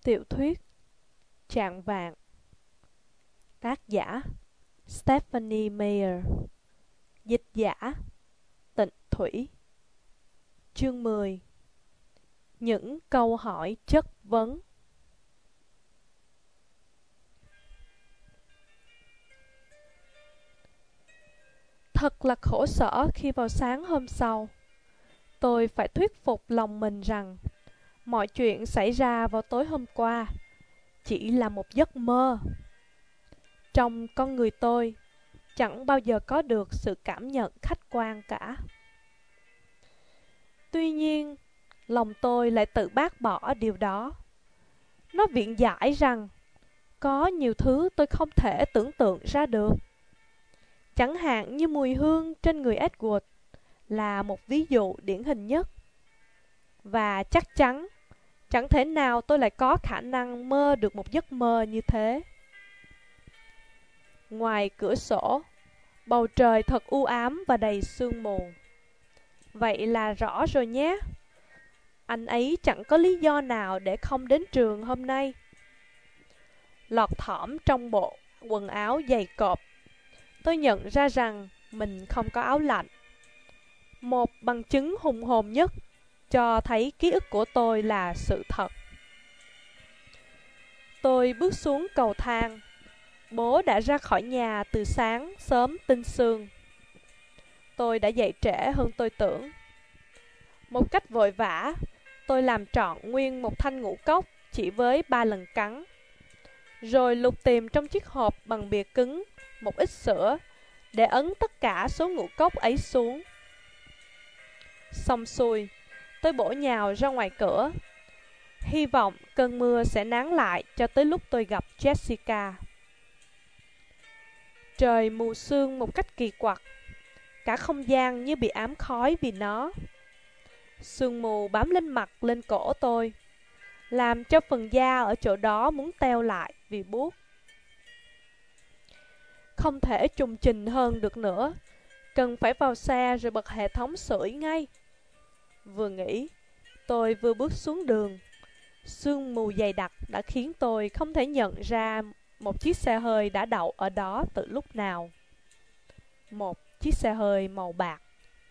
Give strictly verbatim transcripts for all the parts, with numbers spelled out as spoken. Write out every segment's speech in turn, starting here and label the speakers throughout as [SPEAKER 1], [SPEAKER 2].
[SPEAKER 1] Tiểu thuyết Chạng vạng. Tác giả Stephanie Meyer. Dịch giả Tịnh Thủy. Chương mười. Những câu hỏi chất vấn. Thật là khổ sở khi vào sáng hôm sau, tôi phải thuyết phục lòng mình rằng mọi chuyện xảy ra vào tối hôm qua chỉ là một giấc mơ. Trong con người tôi chẳng bao giờ có được sự cảm nhận khách quan cả. Tuy nhiên, lòng tôi lại tự bác bỏ điều đó. Nó viện giải rằng có nhiều thứ tôi không thể tưởng tượng ra được. Chẳng hạn như mùi hương trên người Edward là một ví dụ điển hình nhất. Và chắc chắn chẳng thể nào tôi lại có khả năng mơ được một giấc mơ như thế. Ngoài cửa sổ, bầu trời thật u ám và đầy sương mù. Vậy là rõ rồi nhé. Anh ấy chẳng có lý do nào để không đến trường hôm nay. Lọt thỏm trong bộ quần áo dày cộp, tôi nhận ra rằng mình không có áo lạnh. Một bằng chứng hùng hồn nhất cho thấy ký ức của tôi là sự thật. Tôi bước xuống cầu thang. Bố đã ra khỏi nhà từ sáng sớm tinh sương. Tôi đã dậy trễ hơn tôi tưởng. Một cách vội vã, tôi làm trọn nguyên một thanh ngũ cốc chỉ với ba lần cắn. Rồi lục tìm trong chiếc hộp bằng bìa cứng một ít sữa để ấn tất cả số ngũ cốc ấy xuống. Xong xuôi, tôi bổ nhào ra ngoài cửa, hy vọng cơn mưa sẽ nán lại cho tới lúc tôi gặp Jessica. Trời mù sương một cách kỳ quặc, cả không gian như bị ám khói vì nó. Sương mù bám lên mặt lên cổ tôi, làm cho phần da ở chỗ đó muốn teo lại vì buốt. Không thể trùng trình hơn được nữa, cần phải vào xe rồi bật hệ thống sưởi ngay. Vừa nghĩ, tôi vừa bước xuống đường. Sương mù dày đặc đã khiến tôi không thể nhận ra một chiếc xe hơi đã đậu ở đó từ lúc nào. Một chiếc xe hơi màu bạc.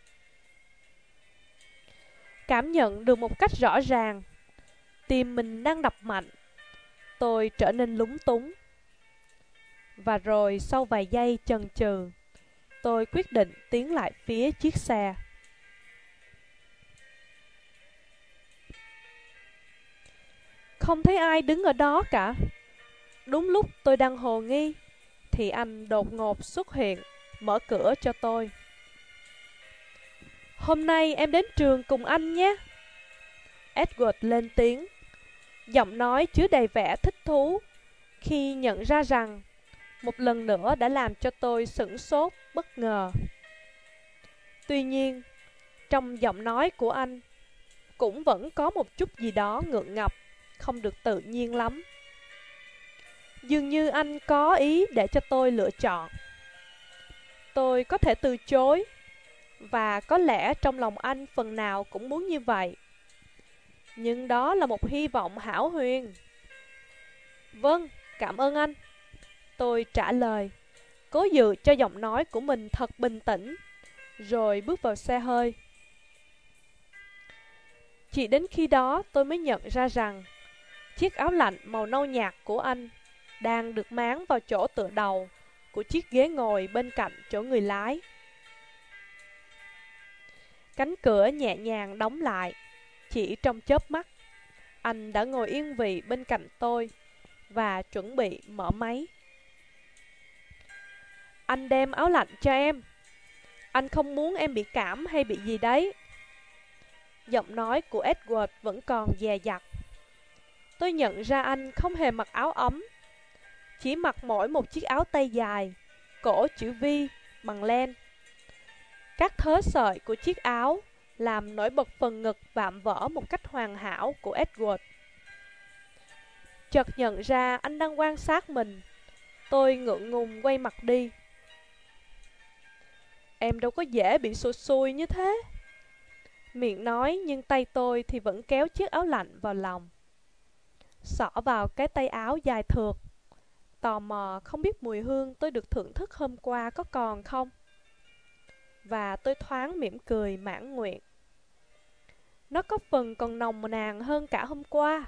[SPEAKER 1] Cảm nhận được một cách rõ ràng, tim mình đang đập mạnh. Tôi trở nên lúng túng. Và rồi sau vài giây chần chừ, tôi quyết định tiến lại phía chiếc xe. Không thấy ai đứng ở đó cả. Đúng lúc tôi đang hồ nghi thì anh đột ngột xuất hiện, mở cửa cho tôi. Hôm nay em đến trường cùng anh nhé. Edward lên tiếng, giọng nói chứa đầy vẻ thích thú khi nhận ra rằng một lần nữa đã làm cho tôi sửng sốt bất ngờ. Tuy nhiên, trong giọng nói của anh cũng vẫn có một chút gì đó ngượng ngập, không được tự nhiên lắm. Dường như anh có ý để cho tôi lựa chọn. Tôi có thể từ chối, và có lẽ trong lòng anh phần nào cũng muốn như vậy. Nhưng đó là một hy vọng hão huyền. Vâng, cảm ơn anh. Tôi trả lời, cố giữ cho giọng nói của mình thật bình tĩnh, rồi bước vào xe hơi. Chỉ đến khi đó tôi mới nhận ra rằng chiếc áo lạnh màu nâu nhạt của anh đang được máng vào chỗ tựa đầu của chiếc ghế ngồi bên cạnh chỗ người lái. Cánh cửa nhẹ nhàng đóng lại. Chỉ trong chớp mắt, anh đã ngồi yên vị bên cạnh tôi và chuẩn bị mở máy. Anh đem áo lạnh cho em. Anh không muốn em bị cảm hay bị gì đấy. Giọng nói của Edward vẫn còn dè dặt. Tôi nhận ra anh không hề mặc áo ấm, chỉ mặc mỗi một chiếc áo tay dài, cổ chữ V bằng len. Các thớ sợi của chiếc áo làm nổi bật phần ngực vạm vỡ một cách hoàn hảo của Edward. Chợt nhận ra anh đang quan sát mình, tôi ngượng ngùng quay mặt đi. Em đâu có dễ bị sụt sùi như thế. Miệng nói nhưng tay tôi thì vẫn kéo chiếc áo lạnh vào lòng. xỏ vào cái tay áo dài thượt, tò mò không biết mùi hương tôi được thưởng thức hôm qua có còn không. Và tôi thoáng mỉm cười mãn nguyện. Nó có phần còn nồng nàn hơn cả hôm qua.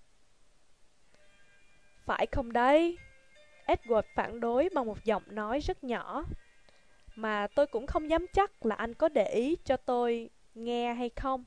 [SPEAKER 1] Phải không đấy? Edward phản đối bằng một giọng nói rất nhỏ, mà tôi cũng không dám chắc là anh có để ý cho tôi nghe hay không.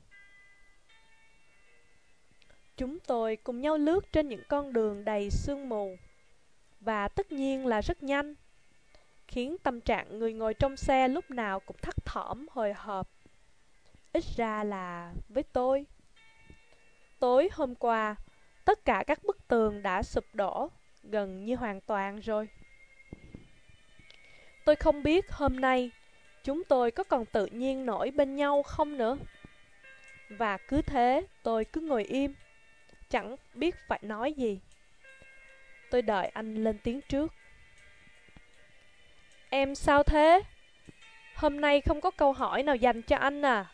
[SPEAKER 1] Chúng tôi cùng nhau lướt trên những con đường đầy sương mù, và tất nhiên là rất nhanh, khiến tâm trạng người ngồi trong xe lúc nào cũng thấp thỏm hồi hộp. Ít ra là với tôi. Tối hôm qua, tất cả các bức tường đã sụp đổ, gần như hoàn toàn rồi. Tôi không biết hôm nay chúng tôi có còn tự nhiên nổi bên nhau không nữa. Và cứ thế tôi cứ ngồi im, chẳng biết phải nói gì. Tôi đợi anh lên tiếng trước. Em sao thế? Hôm nay không có câu hỏi nào dành cho anh à?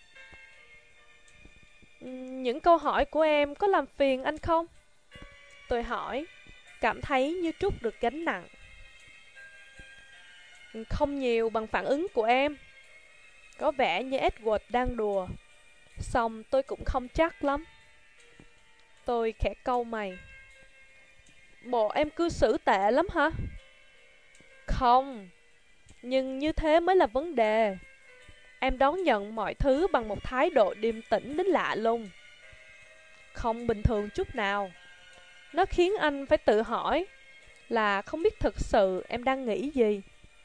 [SPEAKER 1] Những câu hỏi của em có làm phiền anh không? Tôi hỏi, cảm thấy như trút được gánh nặng. Không nhiều bằng phản ứng của em. Có vẻ như Edward đang đùa, song tôi cũng không chắc lắm. Tôi khẽ cau mày. Bộ em cư xử tệ lắm hả? Không, nhưng như thế mới là vấn đề. Em đón nhận mọi thứ bằng một thái độ điềm tĩnh đến lạ lùng. Không bình thường chút nào. Nó khiến anh phải tự hỏi là không biết thực sự em đang nghĩ gì.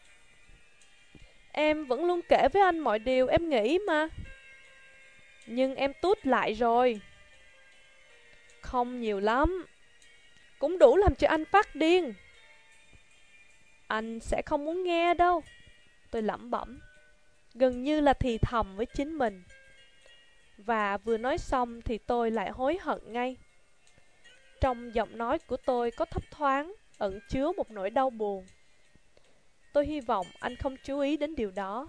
[SPEAKER 1] Em vẫn luôn kể với anh mọi điều em nghĩ mà. Nhưng em tút lại rồi. Không nhiều lắm. Cũng đủ làm cho anh phát điên. Anh sẽ không muốn nghe đâu. Tôi lẩm bẩm, gần như là thì thầm với chính mình. Và vừa nói xong thì tôi lại hối hận ngay. Trong giọng nói của tôi có thấp thoáng ẩn chứa một nỗi đau buồn. Tôi hy vọng anh không chú ý đến điều đó.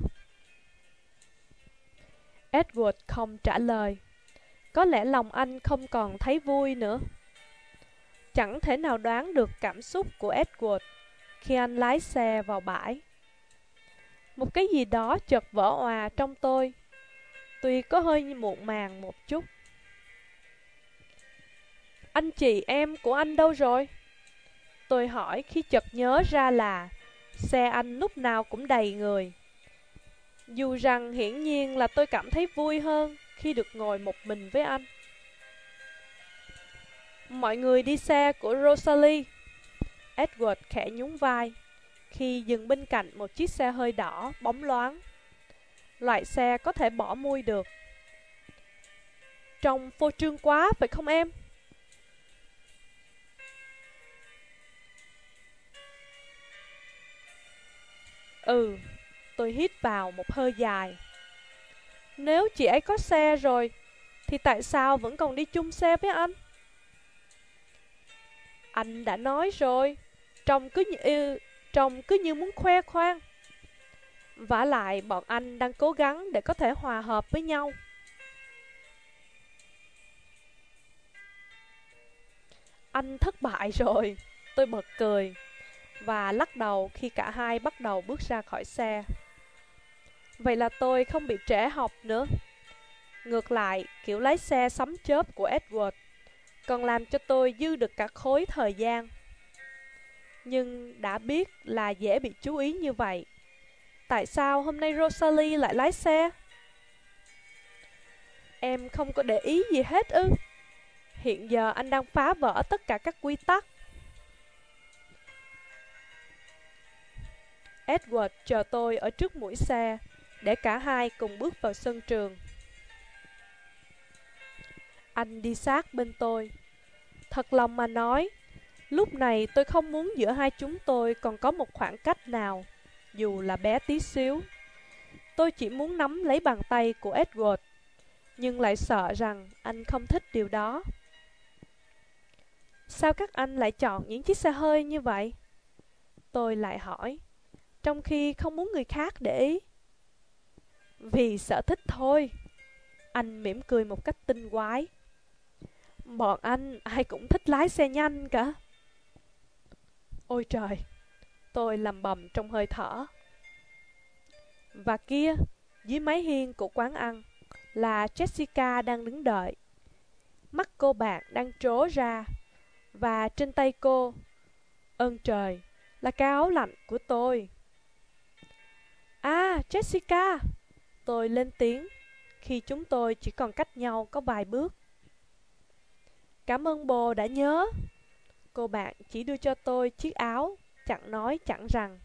[SPEAKER 1] Edward không trả lời. Có lẽ lòng anh không còn thấy vui nữa. Chẳng thể nào đoán được cảm xúc của Edward khi anh lái xe vào bãi. Một cái gì đó chợt vỡ òa trong tôi, tuy có hơi muộn màng một chút. Anh chị em của anh đâu rồi? Tôi hỏi khi chợt nhớ ra là xe anh lúc nào cũng đầy người. Dù rằng hiển nhiên là tôi cảm thấy vui hơn khi được ngồi một mình với anh. Mọi người đi xe của Rosalie. Edward khẽ nhún vai khi dừng bên cạnh một chiếc xe hơi đỏ bóng loáng. Loại xe có thể bỏ mui được. Trông phô trương quá phải không em? Ừ, tôi hít vào một hơi dài. Nếu chị ấy có xe rồi, thì tại sao vẫn còn đi chung xe với anh? Anh đã nói rồi, trông cứ như, trông cứ như muốn khoe khoang. Vả lại bọn anh đang cố gắng để có thể hòa hợp với nhau. Anh thất bại rồi, tôi bật cười và lắc đầu khi cả hai bắt đầu bước ra khỏi xe. Vậy là tôi không bị trễ học nữa. Ngược lại, kiểu lái xe sấm chớp của Edward còn làm cho tôi dư được cả khối thời gian. Nhưng đã biết là dễ bị chú ý như vậy, tại sao hôm nay Rosalie lại lái xe? Em không có để ý gì hết ư? Hiện giờ anh đang phá vỡ tất cả các quy tắc. Edward chờ tôi ở trước mũi xe để cả hai cùng bước vào sân trường. Anh đi sát bên tôi. Thật lòng mà nói, lúc này tôi không muốn giữa hai chúng tôi còn có một khoảng cách nào, dù là bé tí xíu. Tôi chỉ muốn nắm lấy bàn tay của Edward, nhưng lại sợ rằng anh không thích điều đó. Sao các anh lại chọn những chiếc xe hơi như vậy? Tôi lại hỏi, trong khi không muốn người khác để ý. Vì sở thích thôi. Anh mỉm cười một cách tinh quái. Bọn anh ai cũng thích lái xe nhanh cả. Ôi trời, tôi lầm bầm trong hơi thở. Và kia, dưới mái hiên của quán ăn, là Jessica đang đứng đợi. Mắt cô bạn đang trố ra, và trên tay cô, ơn trời, là cái áo lạnh của tôi. À, Jessica! Tôi lên tiếng, khi chúng tôi chỉ còn cách nhau có vài bước. Cảm ơn bồ đã nhớ. Cô bạn chỉ đưa cho tôi chiếc áo, chẳng nói chẳng rằng.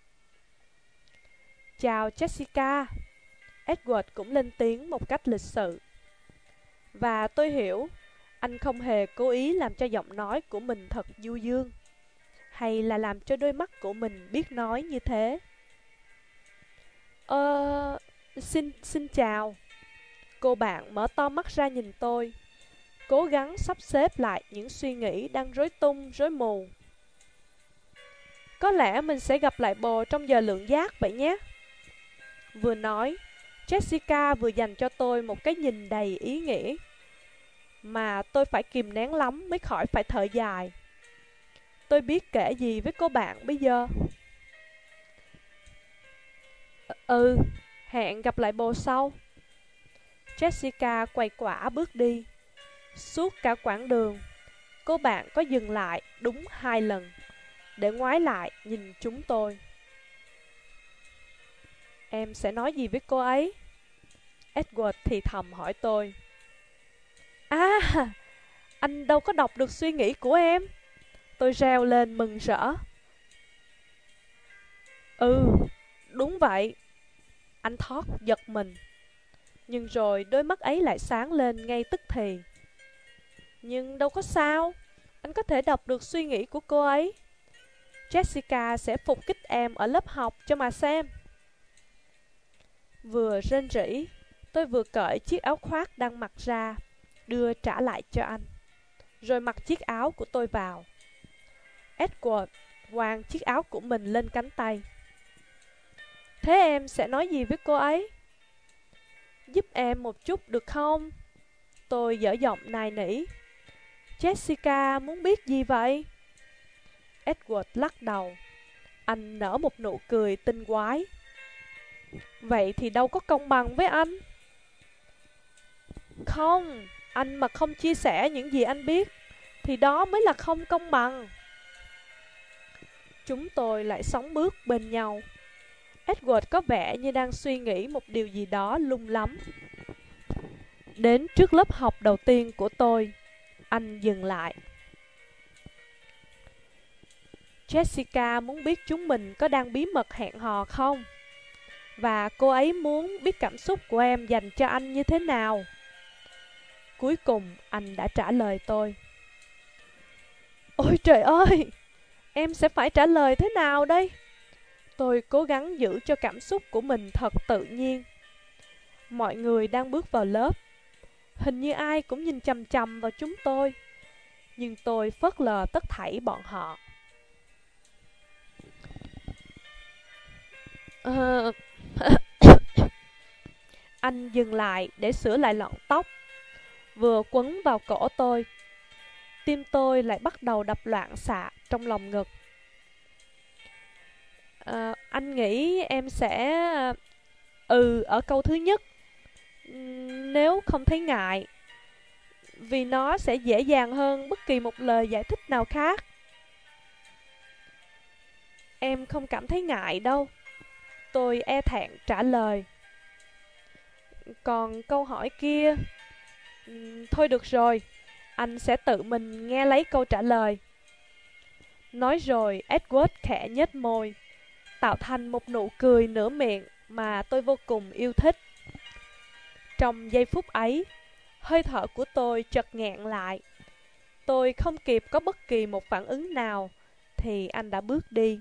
[SPEAKER 1] Chào Jessica. Edward cũng lên tiếng một cách lịch sự. Và tôi hiểu, anh không hề cố ý làm cho giọng nói của mình thật du dương, hay là làm cho đôi mắt của mình biết nói như thế. Ờ... Xin, xin chào. Cô bạn mở to mắt ra nhìn tôi, cố gắng sắp xếp lại những suy nghĩ đang rối tung, rối mù. Có lẽ mình sẽ gặp lại bồ trong giờ lượng giác vậy nhé. Vừa nói, Jessica vừa dành cho tôi một cái nhìn đầy ý nghĩa, mà tôi phải kìm nén lắm mới khỏi phải thở dài. Tôi biết kể gì với cô bạn bây giờ? Ừ, hẹn gặp lại bồ sau. Jessica quay quả bước đi. Suốt cả quãng đường, cô bạn có dừng lại đúng hai lần để ngoái lại nhìn chúng tôi. Em sẽ nói gì với cô ấy? Edward thì thầm hỏi tôi. À, anh đâu có đọc được suy nghĩ của em. Tôi reo lên mừng rỡ. Ừ, đúng vậy. Anh Thót giật mình, nhưng rồi đôi mắt ấy lại sáng lên ngay tức thì. Nhưng đâu có sao, anh có thể đọc được suy nghĩ của cô ấy. Jessica sẽ phục kích em ở lớp học cho mà xem. Vừa rên rỉ, tôi vừa cởi chiếc áo khoác đang mặc ra, đưa trả lại cho anh, rồi mặc chiếc áo của tôi vào. Edward quàng chiếc áo của mình lên cánh tay. Thế em sẽ nói gì với cô ấy? Giúp em một chút được không? Tôi dở giọng nài nỉ. Jessica muốn biết gì vậy? Edward lắc đầu. Anh nở một nụ cười tinh quái. Vậy thì đâu có công bằng với anh. Không, anh mà không chia sẻ những gì anh biết thì đó mới là không công bằng. Chúng tôi lại sóng bước bên nhau. Edward có vẻ như đang suy nghĩ một điều gì đó lung lắm. Đến trước lớp học đầu tiên của tôi, anh dừng lại. Jessica muốn biết chúng mình có đang bí mật hẹn hò không? Và cô ấy muốn biết cảm xúc của em dành cho anh như thế nào. Cuối cùng anh đã trả lời tôi. Ôi trời ơi, em sẽ phải trả lời thế nào đây? Tôi cố gắng giữ cho cảm xúc của mình thật tự nhiên. Mọi người đang bước vào lớp. Hình như ai cũng nhìn chằm chằm vào chúng tôi. Nhưng tôi phớt lờ tất thảy bọn họ. Ờ... Anh dừng lại để sửa lại lọn tóc, vừa quấn vào cổ tôi. Tim tôi lại bắt đầu đập loạn xạ trong lòng ngực. À, anh nghĩ em sẽ... Ừ, ở câu thứ nhất, nếu không thấy ngại, vì nó sẽ dễ dàng hơn bất kỳ một lời giải thích nào khác. Em không cảm thấy ngại đâu, tôi e thẹn trả lời. Còn câu hỏi kia... Thôi được rồi, anh sẽ tự mình nghe lấy câu trả lời. Nói rồi Edward khẽ nhếch môi, tạo thành một nụ cười nửa miệng mà tôi vô cùng yêu thích. Trong giây phút ấy, hơi thở của tôi chợt nghẹn lại. Tôi không kịp có bất kỳ một phản ứng nào thì anh đã bước đi.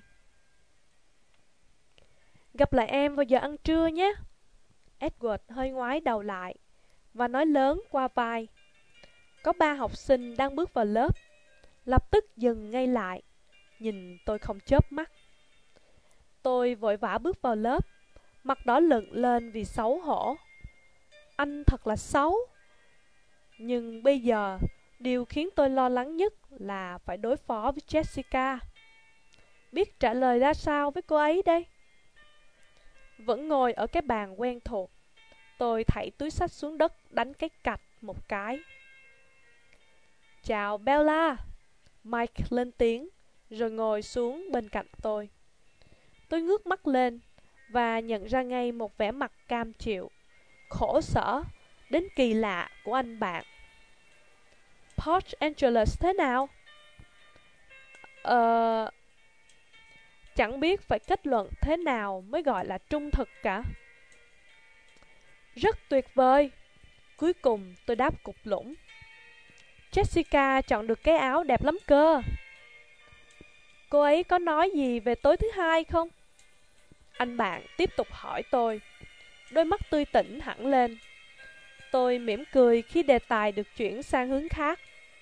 [SPEAKER 1] Gặp lại em vào giờ ăn trưa nhé. Edward hơi ngoái đầu lại và nói lớn qua vai. Có ba học sinh đang bước vào lớp, lập tức dừng ngay lại, nhìn tôi không chớp mắt. Tôi vội vã bước vào lớp, mặt đỏ lựng lên vì xấu hổ. Anh thật là xấu. Nhưng bây giờ, Điều khiến tôi lo lắng nhất là phải đối phó với Jessica. Biết trả lời ra sao với cô ấy đây? Vẫn ngồi ở cái bàn quen thuộc, tôi thảy túi xách xuống đất đánh cái cạch một cái. Chào Bella, Mike lên tiếng, rồi ngồi xuống bên cạnh tôi. Tôi ngước mắt lên và nhận ra ngay một vẻ mặt cam chịu, khổ sở, đến kỳ lạ của anh bạn. Port Angeles thế nào? Ờ... Chẳng biết phải kết luận thế nào mới gọi là trung thực cả. Rất tuyệt vời. Cuối cùng tôi đáp cục lũng. Jessica chọn được cái áo đẹp lắm cơ. Cô ấy có nói gì về tối thứ hai không? Anh bạn tiếp tục hỏi tôi. Đôi mắt tươi tỉnh hẳn lên. Tôi mỉm cười khi đề tài được chuyển sang hướng khác.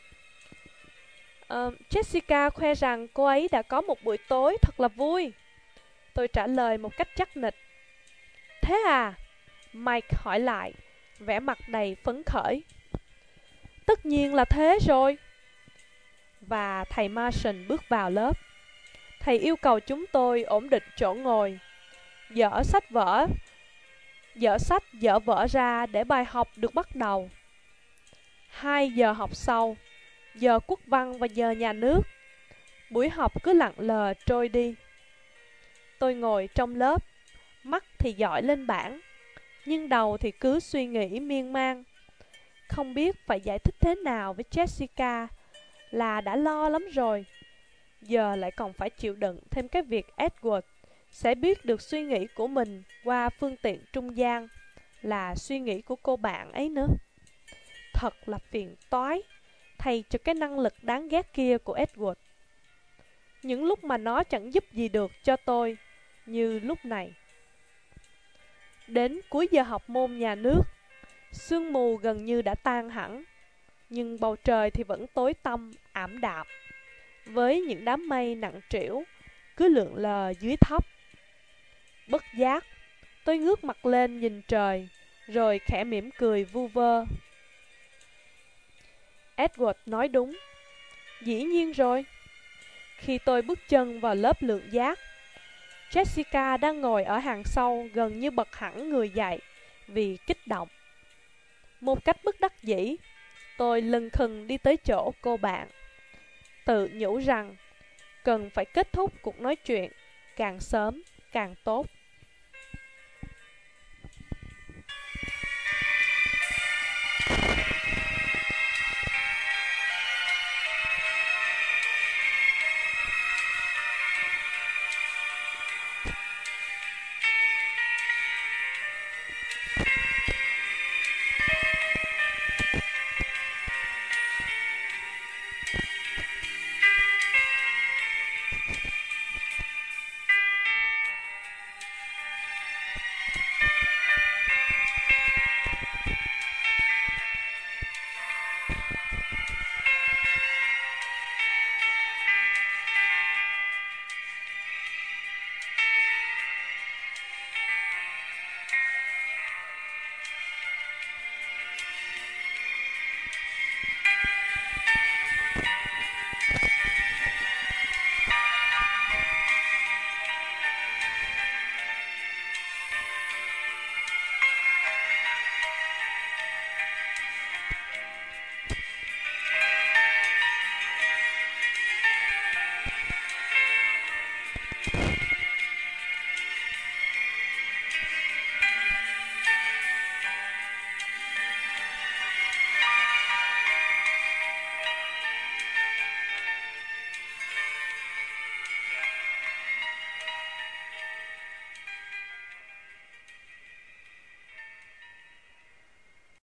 [SPEAKER 1] uh, Jessica khoe rằng cô ấy đã có một buổi tối thật là vui. Tôi trả lời một cách chắc nịch. Thế à? Mike hỏi lại, vẻ mặt đầy phấn khởi. Tất nhiên là thế rồi. Và thầy Marson bước vào lớp. Thầy yêu cầu chúng tôi ổn định chỗ ngồi, dỡ sách vở, dỡ sách dỡ vở ra để bài học được bắt đầu. Hai giờ học sau, giờ quốc văn và giờ nhà nước, buổi học cứ lặng lờ trôi đi. Tôi ngồi trong lớp, mắt thì dõi lên bảng, nhưng đầu thì cứ suy nghĩ miên man. Không biết phải giải thích thế nào với Jessica, là đã lo lắm rồi. Giờ lại còn phải chịu đựng thêm cái việc Edward sẽ biết được suy nghĩ của mình qua phương tiện trung gian, là suy nghĩ của cô bạn ấy nữa. Thật là phiền toái thay cho cái năng lực đáng ghét kia của Edward. Những lúc mà nó chẳng giúp gì được cho tôi, như lúc này. Đến cuối giờ học môn nhà nước, sương mù gần như đã tan hẳn, nhưng bầu trời thì vẫn tối tăm, ảm đạm, với những đám mây nặng trĩu cứ lượn lờ dưới thấp. Bất giác, tôi ngước mặt lên nhìn trời, rồi khẽ mỉm cười vu vơ. Edward nói đúng. Dĩ nhiên rồi. Khi tôi bước chân vào lớp lượng giác, Jessica đang ngồi ở hàng sau gần như bật hẳn người dậy vì kích động. Một cách bất đắc dĩ, tôi lân khừng đi tới chỗ cô bạn, tự nhủ rằng cần phải kết thúc cuộc nói chuyện càng sớm càng tốt.